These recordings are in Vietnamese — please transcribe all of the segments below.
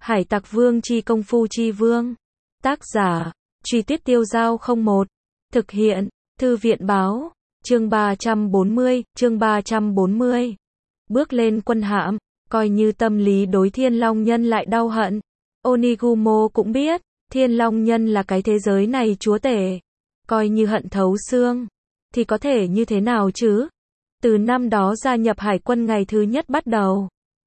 Hải Tặc Vương chi công phu chi vương. Tác giả, Truy Tuyết Tiêu Giao 01. Thực hiện, Thư viện Báo. Chương 340. Bước lên quân hạm, coi như tâm lý đối Thiên Long Nhân lại đau hận. Onigumo cũng biết, Thiên Long Nhân là cái thế giới này chúa tể. Coi như hận thấu xương, thì có thể như thế nào chứ? Từ năm đó gia nhập hải quân ngày thứ nhất bắt đầu,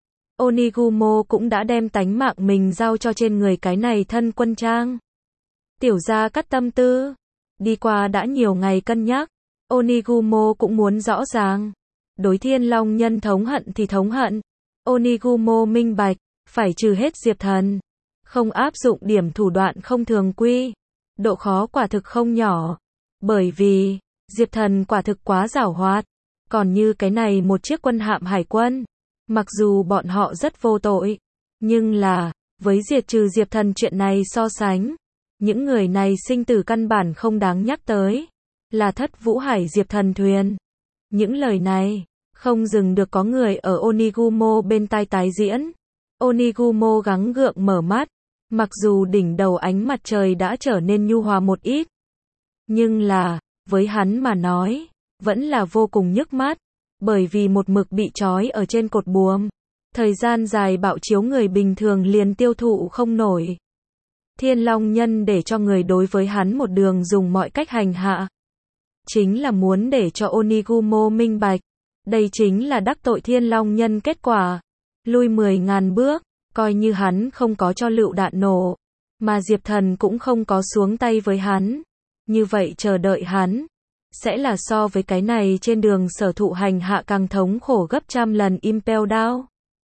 Onigumo cũng đã đem tánh mạng mình giao cho trên người cái này thân quân trang. Tiểu gia cắt tâm tư, đi qua đã nhiều ngày cân nhắc, Onigumo cũng muốn rõ ràng. Đối Thiên Long Nhân thống hận thì thống hận. Onigumo minh bạch, phải trừ hết Diệp Thần. Không áp dụng điểm thủ đoạn không thường quy. Độ khó quả thực không nhỏ. Bởi vì, Diệp Thần quả thực quá giảo hoạt. Còn như cái này một chiếc quân hạm hải quân. Mặc dù bọn họ rất vô tội. Nhưng là, với diệt trừ Diệp Thần chuyện này so sánh. Những người này sinh tử căn bản không đáng nhắc tới. Là Thất Vũ Hải Diệp Thần thuyền. Những lời này, không dừng được có người ở Onigumo bên tai tái diễn. Onigumo gắng gượng mở mắt. Mặc dù đỉnh đầu ánh mặt trời đã trở nên nhu hòa một ít. Nhưng là, với hắn mà nói, vẫn là vô cùng nhức mắt. Bởi vì một mực bị trói ở trên cột buồm. Thời gian dài bạo chiếu người bình thường liền tiêu thụ không nổi. Thiên Long Nhân để cho người đối với hắn một đường dùng mọi cách hành hạ. Chính là muốn để cho Onigumo minh bạch. Đây chính là đắc tội Thiên Long Nhân kết quả. Lui 10.000 bước, coi như hắn không có cho lựu đạn nổ. Mà Diệp Thần cũng không có xuống tay với hắn. Như vậy chờ đợi hắn. Sẽ là so với cái này trên đường sở thụ hành hạ càng thống khổ gấp trăm lần Impel Down.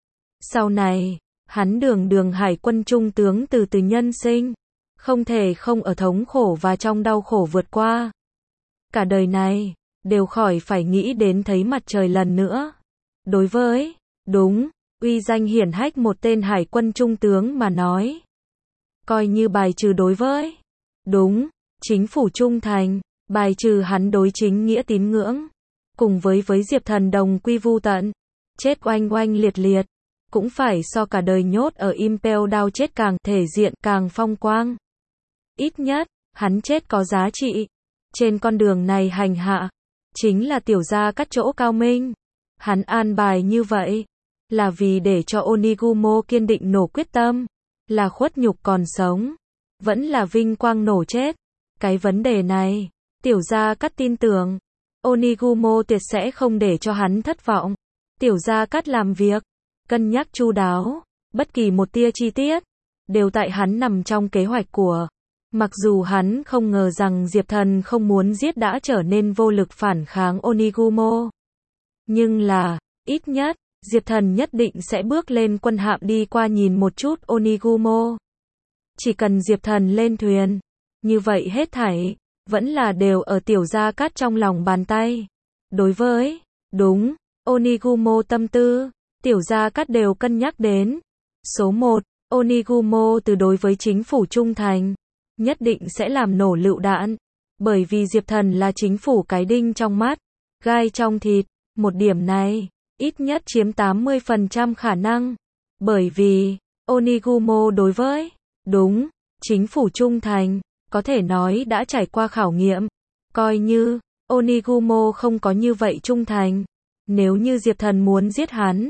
Sau này, hắn đường hải quân trung tướng từ từ nhân sinh. Không thể không ở thống khổ và trong đau khổ vượt qua. Cả đời này, đều khỏi phải nghĩ đến thấy mặt trời lần nữa. Đối với, đúng, uy danh hiển hách một tên hải quân trung tướng mà nói. Coi như bài trừ đối với, đúng, chính phủ trung thành, bài trừ hắn đối chính nghĩa tín ngưỡng. Cùng với Diệp Thần đồng quy vu tận, chết oanh oanh liệt liệt, cũng phải so cả đời nhốt ở Impel Down chết càng thể diện càng phong quang. Ít nhất, hắn chết có giá trị. Trên con đường này hành hạ, chính là tiểu gia cắt chỗ cao minh. Hắn an bài như vậy, là vì để cho Onigumo kiên định nổ quyết tâm. Là khuất nhục còn sống, vẫn là vinh quang nổ chết. Cái vấn đề này, tiểu gia cắt tin tưởng, Onigumo tuyệt sẽ không để cho hắn thất vọng. Tiểu gia cắt làm việc, cân nhắc chu đáo, bất kỳ một tia chi tiết, đều tại hắn nằm trong kế hoạch của. Mặc dù hắn không ngờ rằng Diệp Thần không muốn giết đã trở nên vô lực phản kháng Onigumo. Nhưng là, ít nhất, Diệp Thần nhất định sẽ bước lên quân hạm đi qua nhìn một chút Onigumo. Chỉ cần Diệp Thần lên thuyền, như vậy hết thảy, vẫn là đều ở tiểu gia cát trong lòng bàn tay. Đối với, đúng, Onigumo tâm tư, tiểu gia cát đều cân nhắc đến. Số 1, Onigumo từ đối với chính phủ trung thành. Nhất định sẽ làm nổ lựu đạn. Bởi vì Diệp Thần là chính phủ cái đinh trong mắt, gai trong thịt. Một điểm này, ít nhất chiếm 80% khả năng. Bởi vì, Onigumo đối với, đúng, chính phủ trung thành, có thể nói đã trải qua khảo nghiệm. Coi như, Onigumo không có như vậy trung thành. Nếu như Diệp Thần muốn giết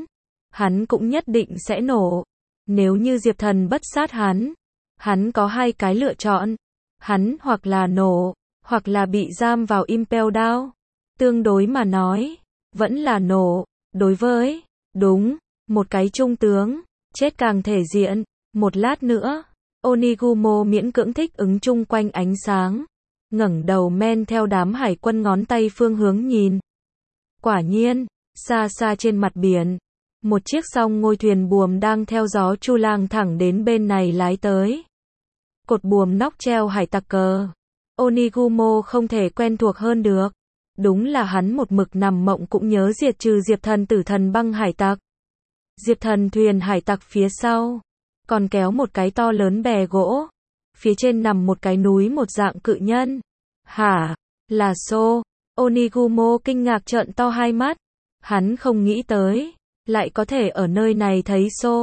hắn cũng nhất định sẽ nổ. Nếu như Diệp Thần bất sát hắn có hai cái lựa chọn. Hắn hoặc là nổ, hoặc là bị giam vào Impel Down. Tương đối mà nói, vẫn là nổ. Đối với, đúng, một cái trung tướng, chết càng thể diện. Một lát nữa, Onigumo miễn cưỡng thích ứng chung quanh ánh sáng. Ngẩng đầu men theo đám hải quân ngón tay phương hướng nhìn. Quả nhiên, xa xa trên mặt biển, một chiếc song ngôi thuyền buồm đang theo gió chu lang thẳng đến bên này lái tới. Cột buồm nóc treo hải tặc cờ. Onigumo không thể quen thuộc hơn được. Đúng là hắn một mực nằm mộng cũng nhớ diệt trừ Diệp Thần tử thần băng hải tặc. Diệp Thần thuyền hải tặc phía sau, còn kéo một cái to lớn bè gỗ. Phía trên nằm một cái núi một dạng cự nhân. Hả? Là Sô. Onigumo kinh ngạc trợn to hai mắt. Hắn không nghĩ tới, lại có thể ở nơi này thấy Sô.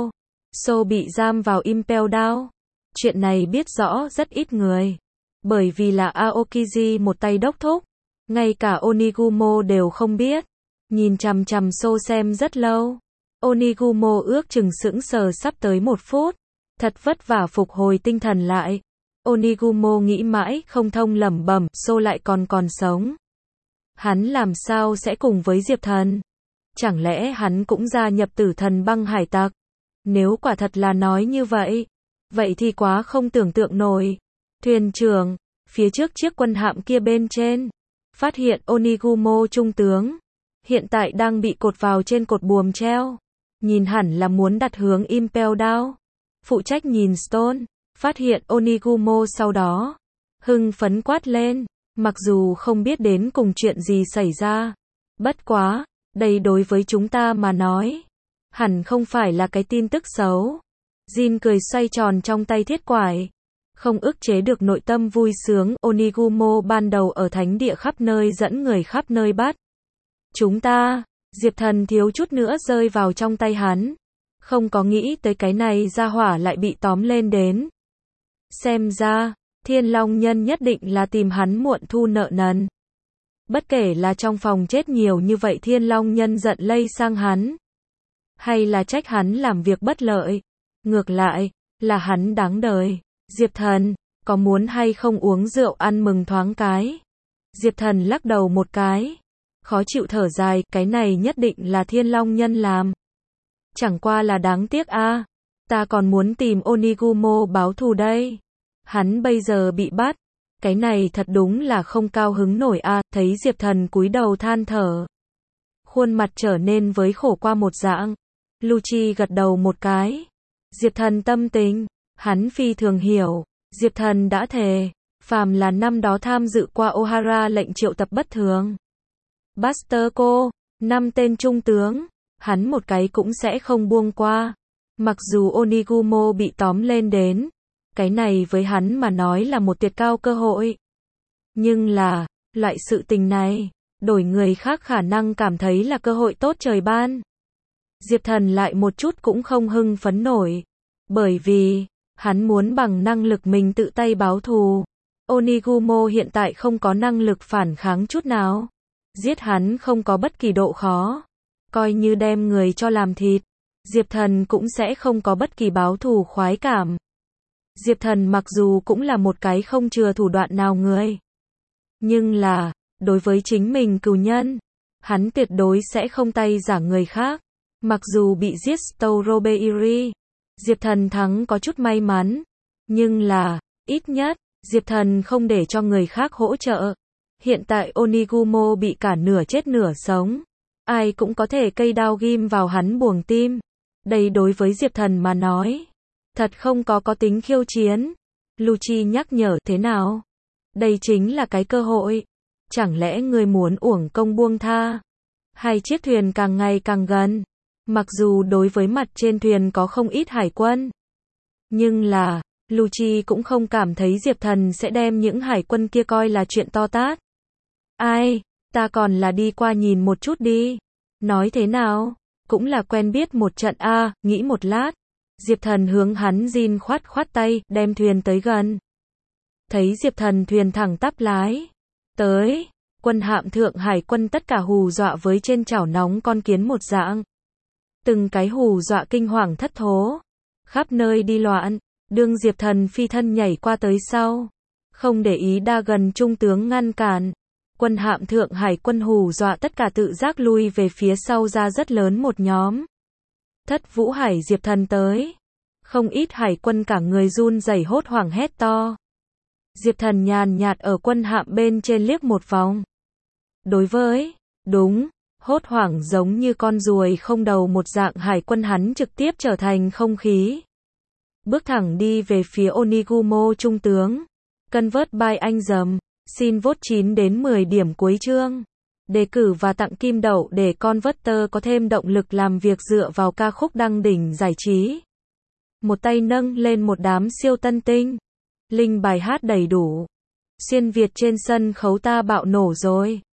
So bị giam vào Impel Down. Chuyện này biết rõ rất ít người. Bởi vì là Aokiji một tay đốc thúc. Ngay cả Onigumo đều không biết. Nhìn chằm chằm So xem rất lâu. Onigumo ước chừng sững sờ sắp tới 1 phút. Thật vất vả phục hồi tinh thần lại. Onigumo nghĩ mãi không thông lẩm bẩm, So lại còn sống. Hắn làm sao sẽ cùng với Diệp Thần? Chẳng lẽ hắn cũng gia nhập Tử Thần Băng Hải Tặc? Nếu quả thật là nói như vậy, vậy thì quá không tưởng tượng nổi. Thuyền trưởng, phía trước chiếc quân hạm kia bên trên, phát hiện Onigumo trung tướng, hiện tại đang bị cột vào trên cột buồm treo. Nhìn hẳn là muốn đặt hướng Impel Down. Phụ trách nhìn Stone, phát hiện Onigumo sau đó. Hưng phấn quát lên, mặc dù không biết đến cùng chuyện gì xảy ra. Bất quá, đây đối với chúng ta mà nói, hẳn không phải là cái tin tức xấu. Jin cười xoay tròn trong tay thiết quải. Không ức chế được nội tâm vui sướng, Onigumo ban đầu ở thánh địa khắp nơi dẫn người khắp nơi bắt. Chúng ta, Diệp Thần thiếu chút nữa rơi vào trong tay hắn. Không có nghĩ tới cái này ra hỏa lại bị tóm lên đến. Xem ra, Thiên Long Nhân nhất định là tìm hắn muộn thu nợ nần. Bất kể là trong phòng chết nhiều như vậy Thiên Long Nhân giận lây sang hắn, hay là trách hắn làm việc bất lợi, ngược lại, là hắn đáng đời. Diệp Thần, có muốn hay không uống rượu ăn mừng thoáng cái? Diệp Thần lắc đầu một cái, khó chịu thở dài, cái này nhất định là Thiên Long Nhân làm. Chẳng qua là đáng tiếc a, ta còn muốn tìm Onigumo báo thù đây. Hắn bây giờ bị bắt, cái này thật đúng là không cao hứng nổi a. Thấy Diệp Thần cúi đầu than thở, khuôn mặt trở nên với khổ qua một dạng. Lucci gật đầu một cái. Diệp Thần tâm tình, hắn phi thường hiểu. Diệp Thần đã thề, phàm là năm đó tham dự qua Ohara lệnh triệu tập bất thường, Buster Cole, 5 tên trung tướng, hắn một cái cũng sẽ không buông qua. Mặc dù Onigumo bị tóm lên đến, cái này với hắn mà nói là một tuyệt cao cơ hội. Nhưng là, loại sự tình này, đổi người khác khả năng cảm thấy là cơ hội tốt trời ban. Diệp Thần lại một chút cũng không hưng phấn nổi. Bởi vì, hắn muốn bằng năng lực mình tự tay báo thù. Onigumo hiện tại không có năng lực phản kháng chút nào. Giết hắn không có bất kỳ độ khó. Coi như đem người cho làm thịt, Diệp Thần cũng sẽ không có bất kỳ báo thù khoái cảm. Diệp Thần mặc dù cũng là một cái không chừa thủ đoạn nào người, nhưng là, đối với chính mình cừu nhân, hắn tuyệt đối sẽ không tay giả người khác. Mặc dù bị giết Storobeiri, Diệp Thần thắng có chút may mắn, nhưng là, ít nhất, Diệp Thần không để cho người khác hỗ trợ. Hiện tại Onigumo bị cả nửa chết nửa sống, ai cũng có thể cây đao ghim vào hắn buồng tim. Đây đối với Diệp Thần mà nói, thật không có tính khiêu chiến. Lucci nhắc nhở thế nào? Đây chính là cái cơ hội. Chẳng lẽ người muốn uổng công buông tha? Hai chiếc thuyền càng ngày càng gần. Mặc dù đối với mặt trên thuyền có không ít hải quân, nhưng là, Lucci cũng không cảm thấy Diệp Thần sẽ đem những hải quân kia coi là chuyện to tát. Ai, ta còn là đi qua nhìn một chút đi. Nói thế nào? Cũng là quen biết một trận a. Nghĩ một lát, Diệp Thần hướng hắn Jin khoát tay, đem thuyền tới gần. Thấy Diệp Thần thuyền thẳng tắp lái tới, quân hạm Thượng Hải quân tất cả hù dọa với trên chảo nóng con kiến một dạng. Từng cái hù dọa kinh hoàng thất thố, khắp nơi đi loạn. Đương Diệp Thần phi thân nhảy qua tới sau, không để ý đa gần trung tướng ngăn cản. Quân hạm Thượng Hải quân hù dọa tất cả tự giác lui về phía sau ra rất lớn một nhóm. Thất Vũ Hải Diệp Thần tới. Không ít hải quân cả người run rẩy hốt hoảng hét to. Diệp Thần nhàn nhạt ở quân hạm bên trên liếc một vòng. Đối với, đúng, hốt hoảng giống như con ruồi không đầu một dạng hải quân hắn trực tiếp trở thành không khí. Bước thẳng đi về phía Onigumo trung tướng. Convert by anh dầm. Xin vote 9 đến 10 điểm cuối chương. Đề cử và tặng kim đậu để Converter có thêm động lực làm việc dựa vào ca khúc đăng đỉnh giải trí. Một tay nâng lên một đám siêu tân tinh. Link bài hát đầy đủ. Xuyên Việt trên sân khấu ta bạo nổ rồi.